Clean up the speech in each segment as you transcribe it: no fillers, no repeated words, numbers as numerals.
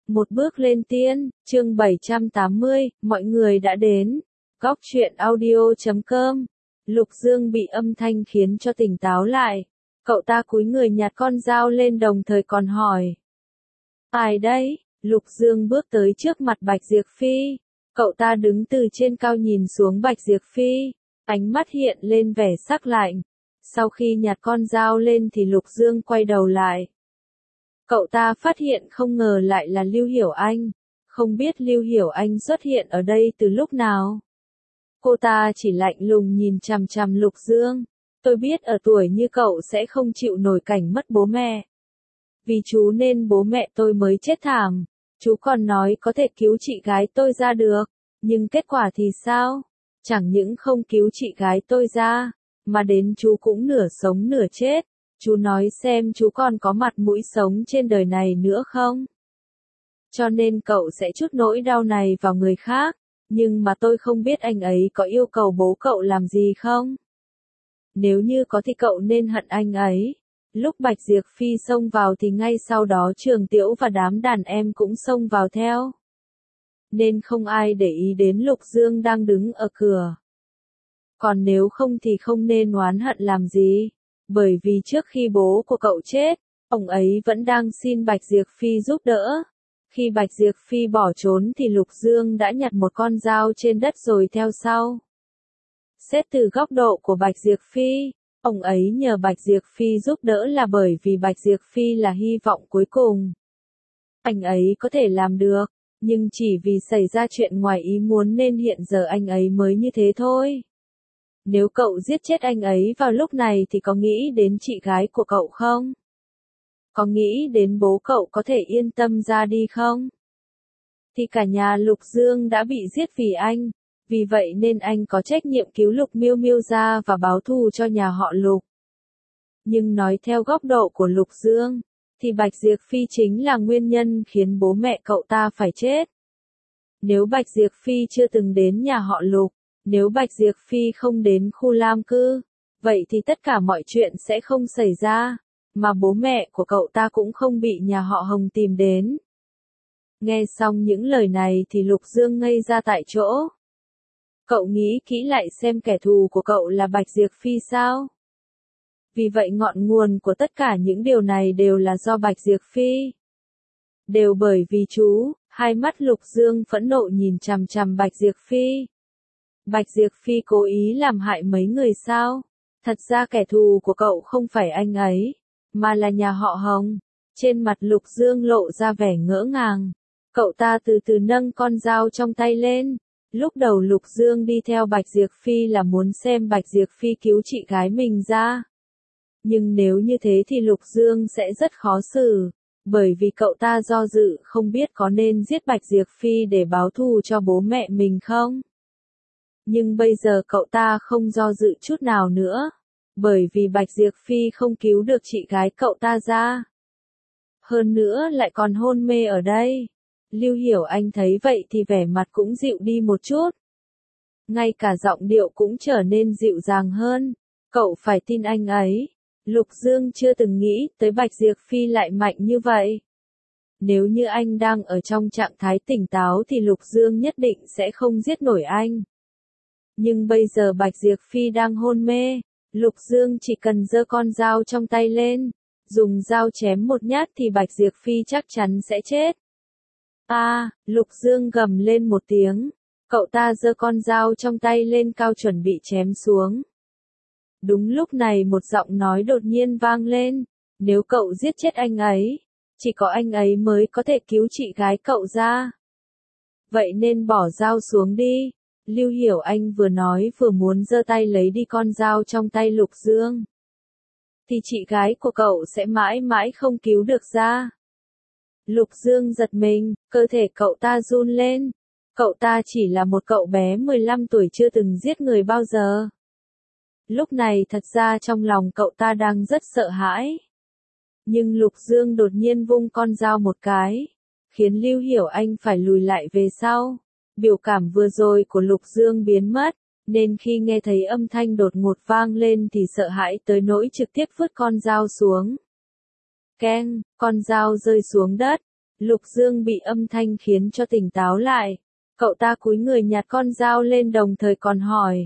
Một bước lên tiên, chương 780, mọi người đã đến. Góc truyện audio.com. Lục Dương bị âm thanh khiến cho tỉnh táo lại. Cậu ta cúi người nhặt con dao lên đồng thời còn hỏi. Ai đấy? Lục Dương bước tới trước mặt Bạch Diệp Phi. Cậu ta đứng từ trên cao nhìn xuống Bạch Diệp Phi. Ánh mắt hiện lên vẻ sắc lạnh. Sau khi nhặt con dao lên thì Lục Dương quay đầu lại. Cậu ta phát hiện không ngờ lại là Lưu Hiểu Anh. Không biết Lưu Hiểu Anh xuất hiện ở đây từ lúc nào. Cô ta chỉ lạnh lùng nhìn chằm chằm Lục Dương. Tôi biết ở tuổi như cậu sẽ không chịu nổi cảnh mất bố mẹ. Vì chú nên bố mẹ tôi mới chết thảm. Chú còn nói có thể cứu chị gái tôi ra được. Nhưng kết quả thì sao? Chẳng những không cứu chị gái tôi ra, mà đến chú cũng nửa sống nửa chết. Chú nói xem chú còn có mặt mũi sống trên đời này nữa không? Cho nên cậu sẽ trút nỗi đau này vào người khác. Nhưng mà tôi không biết anh ấy có yêu cầu bố cậu làm gì không? Nếu như có thì cậu nên hận anh ấy. Lúc Bạch Diệp Phi xông vào thì ngay sau đó Trường Tiễu và đám đàn em cũng xông vào theo. Nên không ai để ý đến Lục Dương đang đứng ở cửa. Còn nếu không thì không nên oán hận làm gì. Bởi vì trước khi bố của cậu chết, ông ấy vẫn đang xin Bạch Diệp Phi giúp đỡ. Khi Bạch Diệp Phi bỏ trốn thì Lục Dương đã nhặt một con dao trên đất rồi theo sau. Xét từ góc độ của Bạch Diệp Phi, ông ấy nhờ Bạch Diệp Phi giúp đỡ là bởi vì Bạch Diệp Phi là hy vọng cuối cùng. Anh ấy có thể làm được, nhưng chỉ vì xảy ra chuyện ngoài ý muốn nên hiện giờ anh ấy mới như thế thôi. Nếu cậu giết chết anh ấy vào lúc này thì có nghĩ đến chị gái của cậu không? Có nghĩ đến bố cậu có thể yên tâm ra đi không? Thì cả nhà Lục Dương đã bị giết vì anh, vì vậy nên anh có trách nhiệm cứu Lục Miêu Miêu ra và báo thù cho nhà họ Lục. Nhưng nói theo góc độ của Lục Dương, thì Bạch Diệp Phi chính là nguyên nhân khiến bố mẹ cậu ta phải chết. Nếu Bạch Diệp Phi chưa từng đến nhà họ Lục, nếu Bạch Diệp Phi không đến khu Lam Cư, vậy thì tất cả mọi chuyện sẽ không xảy ra, mà bố mẹ của cậu ta cũng không bị nhà họ Hồng tìm đến. Nghe xong những lời này thì Lục Dương ngây ra tại chỗ. Cậu nghĩ kỹ lại xem kẻ thù của cậu là Bạch Diệp Phi sao? Vì vậy ngọn nguồn của tất cả những điều này đều là do Bạch Diệp Phi. Đều bởi vì chú, hai mắt Lục Dương phẫn nộ nhìn chằm chằm Bạch Diệp Phi. Bạch Diệp Phi cố ý làm hại mấy người sao? Thật ra kẻ thù của cậu không phải anh ấy, mà là nhà họ Hồng. Trên mặt Lục Dương lộ ra vẻ ngỡ ngàng. Cậu ta từ từ nâng con dao trong tay lên. Lúc đầu Lục Dương đi theo Bạch Diệp Phi là muốn xem Bạch Diệp Phi cứu chị gái mình ra. Nhưng nếu như thế thì Lục Dương sẽ rất khó xử. Bởi vì cậu ta do dự không biết có nên giết Bạch Diệp Phi để báo thù cho bố mẹ mình không. Nhưng bây giờ cậu ta không do dự chút nào nữa. Bởi vì Bạch Diệp Phi không cứu được chị gái cậu ta ra. Hơn nữa lại còn hôn mê ở đây. Lưu Hiểu Anh thấy vậy thì vẻ mặt cũng dịu đi một chút. Ngay cả giọng điệu cũng trở nên dịu dàng hơn. Cậu phải tin anh ấy. Lục Dương chưa từng nghĩ tới Bạch Diệp Phi lại mạnh như vậy. Nếu như anh đang ở trong trạng thái tỉnh táo thì Lục Dương nhất định sẽ không giết nổi anh. Nhưng bây giờ Bạch Diệp Phi đang hôn mê. Lục Dương chỉ cần giơ con dao trong tay lên, dùng dao chém một nhát thì Bạch Diệp Phi chắc chắn sẽ chết. Lục Dương gầm lên một tiếng. Cậu ta giơ con dao trong tay lên cao chuẩn bị chém xuống. Đúng lúc này một giọng nói đột nhiên vang lên. Nếu cậu giết chết anh ấy, chỉ có anh ấy mới có thể cứu chị gái cậu ra. Vậy nên bỏ dao xuống đi. Lưu Hiểu Anh vừa nói vừa muốn giơ tay lấy đi con dao trong tay Lục Dương. Thì chị gái của cậu sẽ mãi mãi không cứu được ra. Lục Dương giật mình, cơ thể cậu ta run lên. Cậu ta chỉ là một cậu bé 15 tuổi chưa từng giết người bao giờ. Lúc này thật ra trong lòng cậu ta đang rất sợ hãi. Nhưng Lục Dương đột nhiên vung con dao một cái, khiến Lưu Hiểu Anh phải lùi lại về sau. Biểu cảm vừa rồi của Lục Dương biến mất, nên khi nghe thấy âm thanh đột ngột vang lên thì sợ hãi tới nỗi trực tiếp vứt con dao xuống. Keng, con dao rơi xuống đất. Lục Dương bị âm thanh khiến cho tỉnh táo lại. Cậu ta cúi người nhặt con dao lên đồng thời còn hỏi.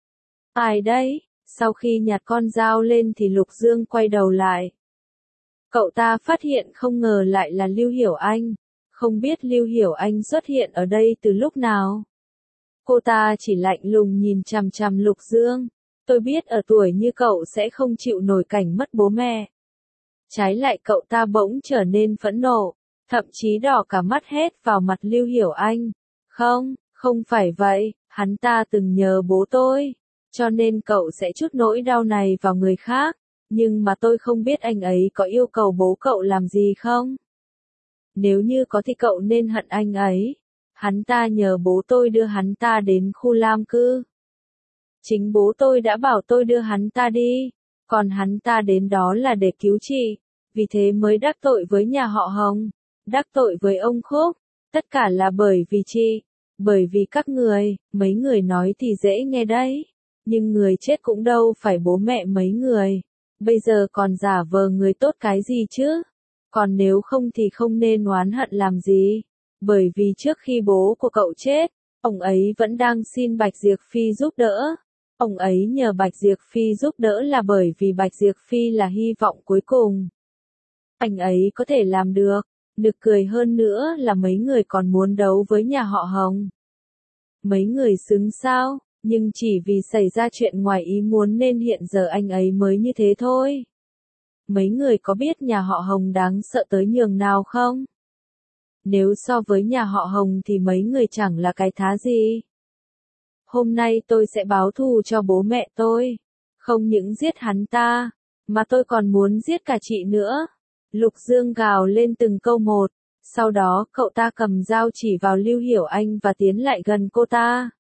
Ai đấy? Sau khi nhặt con dao lên thì Lục Dương quay đầu lại. Cậu ta phát hiện không ngờ lại là Lưu Hiểu Anh. Không biết Lưu Hiểu Anh xuất hiện ở đây từ lúc nào. Cô ta chỉ lạnh lùng nhìn chằm chằm Lục Dương. Tôi biết ở tuổi như cậu sẽ không chịu nổi cảnh mất bố mẹ. Trái lại cậu ta bỗng trở nên phẫn nộ, thậm chí đỏ cả mắt hét vào mặt Lưu Hiểu Anh. Không, không phải vậy, hắn ta từng nhờ bố tôi, cho nên cậu sẽ trút nỗi đau này vào người khác, nhưng mà tôi không biết anh ấy có yêu cầu bố cậu làm gì không? Nếu như có thì cậu nên hận anh ấy. Hắn ta nhờ bố tôi đưa hắn ta đến khu lam cư. Chính bố tôi đã bảo tôi đưa hắn ta đi, còn hắn ta đến đó là để cứu chị, vì thế mới đắc tội với nhà họ Hồng, đắc tội với ông Khúc, tất cả là bởi vì chị, bởi vì các người, mấy người nói thì dễ nghe đấy, nhưng người chết cũng đâu phải bố mẹ mấy người, bây giờ còn giả vờ người tốt cái gì chứ, còn nếu không thì không nên oán hận làm gì, bởi vì trước khi bố của cậu chết, ông ấy vẫn đang xin Bạch Diệp Phi giúp đỡ. Ông ấy nhờ Bạch Diệp Phi giúp đỡ là bởi vì Bạch Diệp Phi là hy vọng cuối cùng. Anh ấy có thể làm được, nực cười hơn nữa là mấy người còn muốn đấu với nhà họ Hồng. Mấy người xứng sao, nhưng chỉ vì xảy ra chuyện ngoài ý muốn nên hiện giờ anh ấy mới như thế thôi. Mấy người có biết nhà họ Hồng đáng sợ tới nhường nào không? Nếu so với nhà họ Hồng thì mấy người chẳng là cái thá gì. Hôm nay tôi sẽ báo thù cho bố mẹ tôi. Không những giết hắn ta, mà tôi còn muốn giết cả chị nữa. Lục Dương gào lên từng câu một. Sau đó cậu ta cầm dao chỉ vào Lưu Hiểu Anh và tiến lại gần cô ta.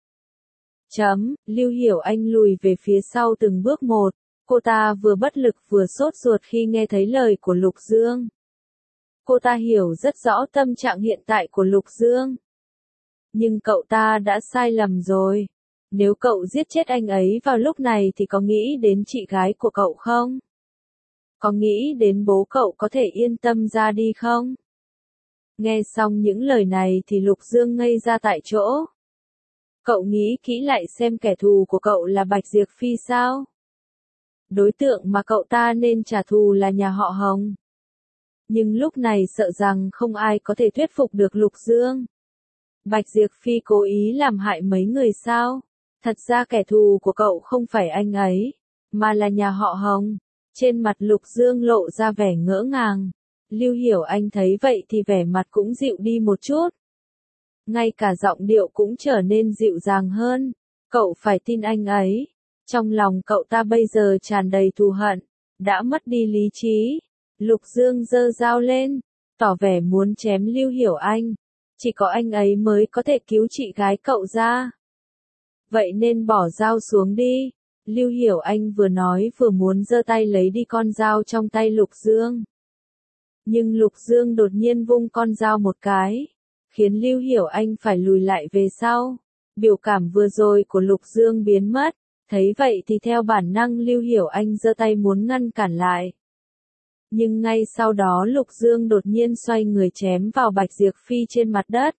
Lưu Hiểu Anh lùi về phía sau từng bước một. Cô ta vừa bất lực vừa sốt ruột khi nghe thấy lời của Lục Dương. Cô ta hiểu rất rõ tâm trạng hiện tại của Lục Dương. Nhưng cậu ta đã sai lầm rồi. Nếu cậu giết chết anh ấy vào lúc này thì có nghĩ đến chị gái của cậu không? Có nghĩ đến bố cậu có thể yên tâm ra đi không? Nghe xong những lời này thì Lục Dương ngây ra tại chỗ. Cậu nghĩ kỹ lại xem kẻ thù của cậu là Bạch Diệp Phi sao? Đối tượng mà cậu ta nên trả thù là nhà họ Hồng. Nhưng lúc này sợ rằng không ai có thể thuyết phục được Lục Dương. Bạch Diệp Phi cố ý làm hại mấy người sao? Thật ra kẻ thù của cậu không phải anh ấy, mà là nhà họ Hồng. Trên mặt Lục Dương lộ ra vẻ ngỡ ngàng. Lưu Hiểu Anh thấy vậy thì vẻ mặt cũng dịu đi một chút. Ngay cả giọng điệu cũng trở nên dịu dàng hơn. Cậu phải tin anh ấy. Trong lòng cậu ta bây giờ tràn đầy thù hận, đã mất đi lý trí. Lục Dương giơ dao lên, tỏ vẻ muốn chém Lưu Hiểu Anh. Chỉ có anh ấy mới có thể cứu chị gái cậu ra. Vậy nên bỏ dao xuống đi. Lưu Hiểu Anh vừa nói vừa muốn giơ tay lấy đi con dao trong tay Lục Dương. Nhưng Lục Dương đột nhiên vung con dao một cái, khiến Lưu Hiểu Anh phải lùi lại về sau. Biểu cảm vừa rồi của Lục Dương biến mất, thấy vậy thì theo bản năng Lưu Hiểu Anh giơ tay muốn ngăn cản lại. Nhưng ngay sau đó Lục Dương đột nhiên xoay người chém vào Bạch Diệp Phi trên mặt đất.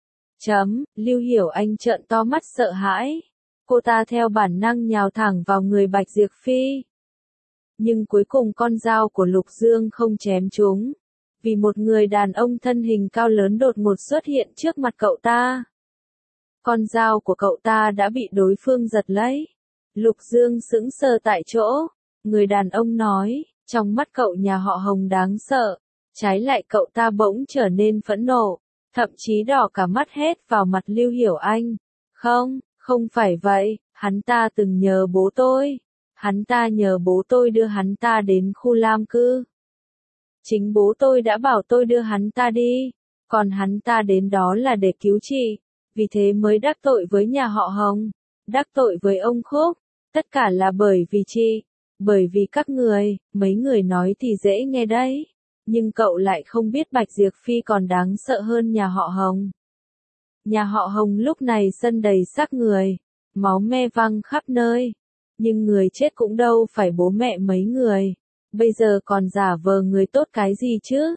Lưu Hiểu Anh trợn to mắt sợ hãi. Cô ta theo bản năng nhào thẳng vào người Bạch Diệp Phi. Nhưng cuối cùng con dao của Lục Dương không chém trúng. Vì một người đàn ông thân hình cao lớn đột ngột xuất hiện trước mặt cậu ta. Con dao của cậu ta đã bị đối phương giật lấy. Lục Dương sững sờ tại chỗ. Người đàn ông nói, trong mắt cậu nhà họ Hồng đáng sợ. Trái lại cậu ta bỗng trở nên phẫn nộ. Thậm chí đỏ cả mắt hét vào mặt Lưu Hiểu Anh. Không, không phải vậy, hắn ta từng nhờ bố tôi. Hắn ta nhờ bố tôi đưa hắn ta đến khu lam cư. Chính bố tôi đã bảo tôi đưa hắn ta đi, còn hắn ta đến đó là để cứu chị, vì thế mới đắc tội với nhà họ Hồng, đắc tội với ông Khúc, tất cả là bởi vì chị, bởi vì các người, mấy người nói thì dễ nghe đấy, nhưng cậu lại không biết Bạch Diệp Phi còn đáng sợ hơn nhà họ Hồng. Nhà họ Hồng lúc này sân đầy xác người, máu me văng khắp nơi, nhưng người chết cũng đâu phải bố mẹ mấy người. Bây giờ còn giả vờ người tốt cái gì chứ?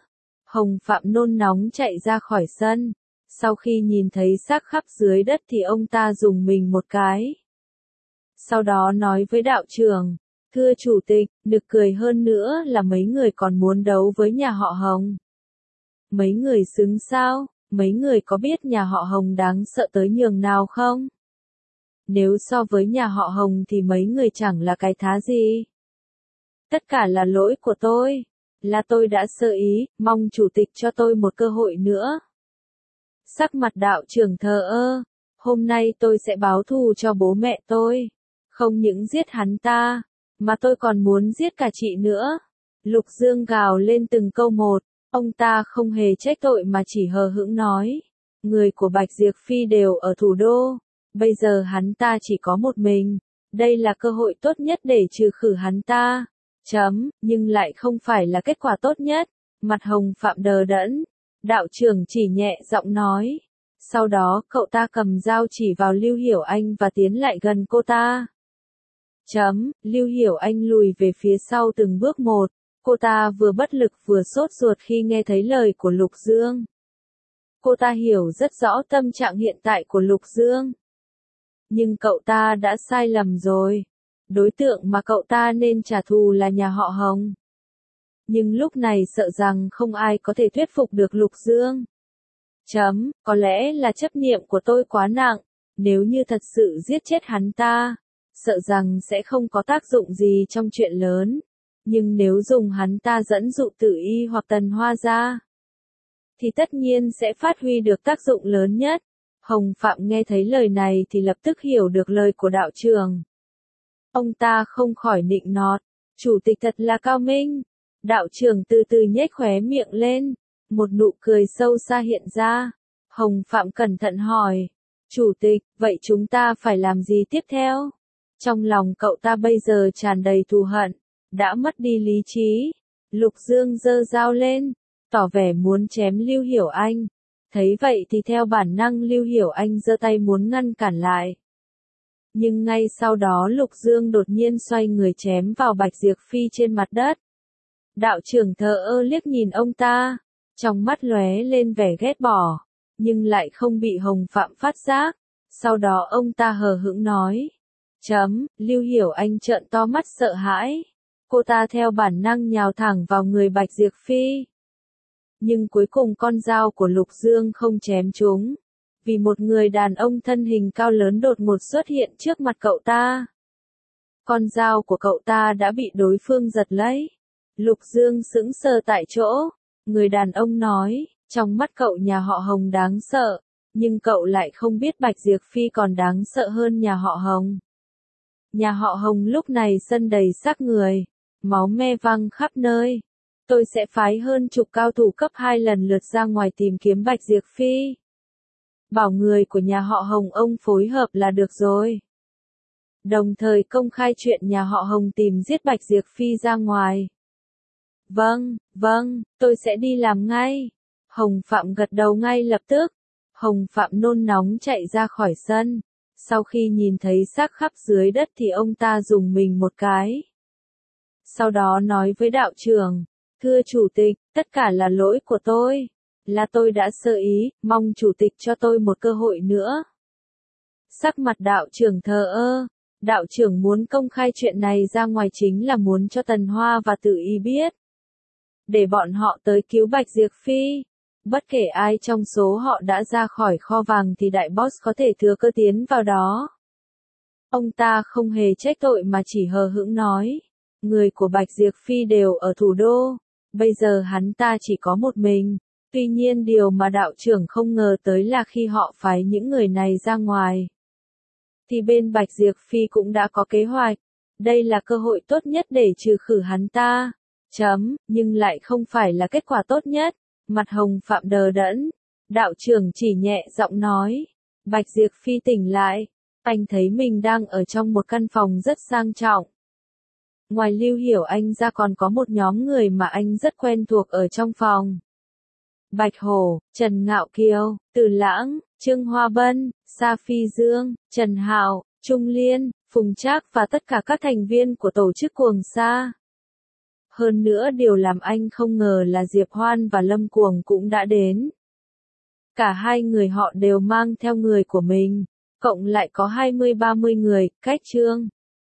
Hồng Phạm nôn nóng chạy ra khỏi sân. Sau khi nhìn thấy xác khắp dưới đất thì ông ta dùng mình một cái. Sau đó nói với đạo trưởng, thưa chủ tịch, nực cười hơn nữa là mấy người còn muốn đấu với nhà họ Hồng. Mấy người xứng sao, mấy người có biết nhà họ Hồng đáng sợ tới nhường nào không? Nếu so với nhà họ Hồng thì mấy người chẳng là cái thá gì. Tất cả là lỗi của tôi, là tôi đã sơ ý, mong chủ tịch cho tôi một cơ hội nữa. Sắc mặt đạo trưởng thờ ơ, hôm nay tôi sẽ báo thù cho bố mẹ tôi. Không những giết hắn ta, mà tôi còn muốn giết cả chị nữa. Lục Dương gào lên từng câu một, ông ta không hề trách tội mà chỉ hờ hững nói. Người của Bạch Diệp Phi đều ở thủ đô, bây giờ hắn ta chỉ có một mình. Đây là cơ hội tốt nhất để trừ khử hắn ta. Nhưng lại không phải là kết quả tốt nhất. Mặt Hồng Phạm đờ đẫn. Đạo trưởng chỉ nhẹ giọng nói. Sau đó cậu ta cầm dao chỉ vào Lưu Hiểu Anh và tiến lại gần cô ta. Lưu Hiểu Anh lùi về phía sau từng bước một. Cô ta vừa bất lực vừa sốt ruột khi nghe thấy lời của Lục Dương. Cô ta hiểu rất rõ tâm trạng hiện tại của Lục Dương. Nhưng cậu ta đã sai lầm rồi. Đối tượng mà cậu ta nên trả thù là nhà họ Hồng. Nhưng lúc này sợ rằng không ai có thể thuyết phục được Lục Dương. Có lẽ là chấp niệm của tôi quá nặng, nếu như thật sự giết chết hắn ta, sợ rằng sẽ không có tác dụng gì trong chuyện lớn. Nhưng nếu dùng hắn ta dẫn dụ Tử Y hoặc Tần Hoa ra, thì tất nhiên sẽ phát huy được tác dụng lớn nhất. Hồng Phạm nghe thấy lời này thì lập tức hiểu được lời của đạo trưởng. Ông ta không khỏi nịnh nọt, chủ tịch thật là cao minh. Đạo trưởng từ từ nhếch khóe miệng lên, một nụ cười sâu xa hiện ra. Hồng Phạm cẩn thận hỏi, chủ tịch, vậy chúng ta phải làm gì tiếp theo? Trong lòng cậu ta bây giờ tràn đầy thù hận, đã mất đi lý trí. Lục Dương giơ dao lên, tỏ vẻ muốn chém Lưu Hiểu Anh. Thấy vậy thì theo bản năng Lưu Hiểu Anh giơ tay muốn ngăn cản lại. Nhưng ngay sau đó Lục Dương đột nhiên xoay người chém vào Bạch Diệp Phi trên mặt đất. Đạo trưởng thờ ơ liếc nhìn ông ta, trong mắt lóe lên vẻ ghét bỏ, nhưng lại không bị Hồng Phạm phát giác. Sau đó ông ta hờ hững nói. Lưu Hiểu Anh trợn to mắt sợ hãi. Cô ta theo bản năng nhào thẳng vào người Bạch Diệp Phi. Nhưng cuối cùng con dao của Lục Dương không chém trúng. Vì một người đàn ông thân hình cao lớn đột ngột xuất hiện trước mặt cậu ta. Con dao của cậu ta đã bị đối phương giật lấy. Lục Dương sững sờ tại chỗ. Người đàn ông nói, trong mắt cậu nhà họ Hồng đáng sợ, nhưng cậu lại không biết Bạch Diệp Phi còn đáng sợ hơn nhà họ Hồng. Nhà họ Hồng lúc này sân đầy xác người, máu me văng khắp nơi. Tôi sẽ phái hơn chục cao thủ cấp 2 lần lượt ra ngoài tìm kiếm Bạch Diệp Phi. Bảo người của nhà họ Hồng ông phối hợp là được rồi. Đồng thời công khai chuyện nhà họ Hồng tìm giết Bạch Diệp Phi ra ngoài. Vâng, tôi sẽ đi làm ngay. Hồng Phạm gật đầu ngay lập tức. Hồng Phạm nôn nóng chạy ra khỏi sân. Sau khi nhìn thấy xác khắp dưới đất thì ông ta dùng mình một cái. Sau đó nói với đạo trưởng, thưa chủ tịch, tất cả là lỗi của tôi. Là tôi đã sơ ý, mong chủ tịch cho tôi một cơ hội nữa. Sắc mặt đạo trưởng thờ ơ. Đạo trưởng muốn công khai chuyện này ra ngoài chính là muốn cho Tần Hoa và Tử Y biết. Để bọn họ tới cứu Bạch Diệp Phi. Bất kể ai trong số họ đã ra khỏi kho vàng thì đại boss có thể thừa cơ tiến vào đó. Ông ta không hề trách tội mà chỉ hờ hững nói. Người của Bạch Diệp Phi đều ở thủ đô. Bây giờ hắn ta chỉ có một mình. Tuy nhiên điều mà đạo trưởng không ngờ tới là khi họ phái những người này ra ngoài, thì bên Bạch Diệp Phi cũng đã có kế hoạch. Đây là cơ hội tốt nhất để trừ khử hắn ta. Nhưng lại không phải là kết quả tốt nhất. Mặt Hồng Phạm đờ đẫn. Đạo trưởng chỉ nhẹ giọng nói. Bạch Diệp Phi tỉnh lại. Anh thấy mình đang ở trong một căn phòng rất sang trọng. Ngoài Lưu Hiểu Anh ra còn có một nhóm người mà anh rất quen thuộc ở trong phòng. Bạch Hổ, Trần Ngạo Kiều, Từ Lãng, Trương Hoa Bân, Sa Phi Dương, Trần Hạo, Trung Liên, Phùng Trác và tất cả các thành viên của tổ chức Cuồng Sa. Hơn nữa điều làm anh không ngờ là Diệp Hoan và Lâm Cuồng cũng đã đến. Cả hai người họ đều mang theo người của mình, cộng lại có 20-30 người, cách Trương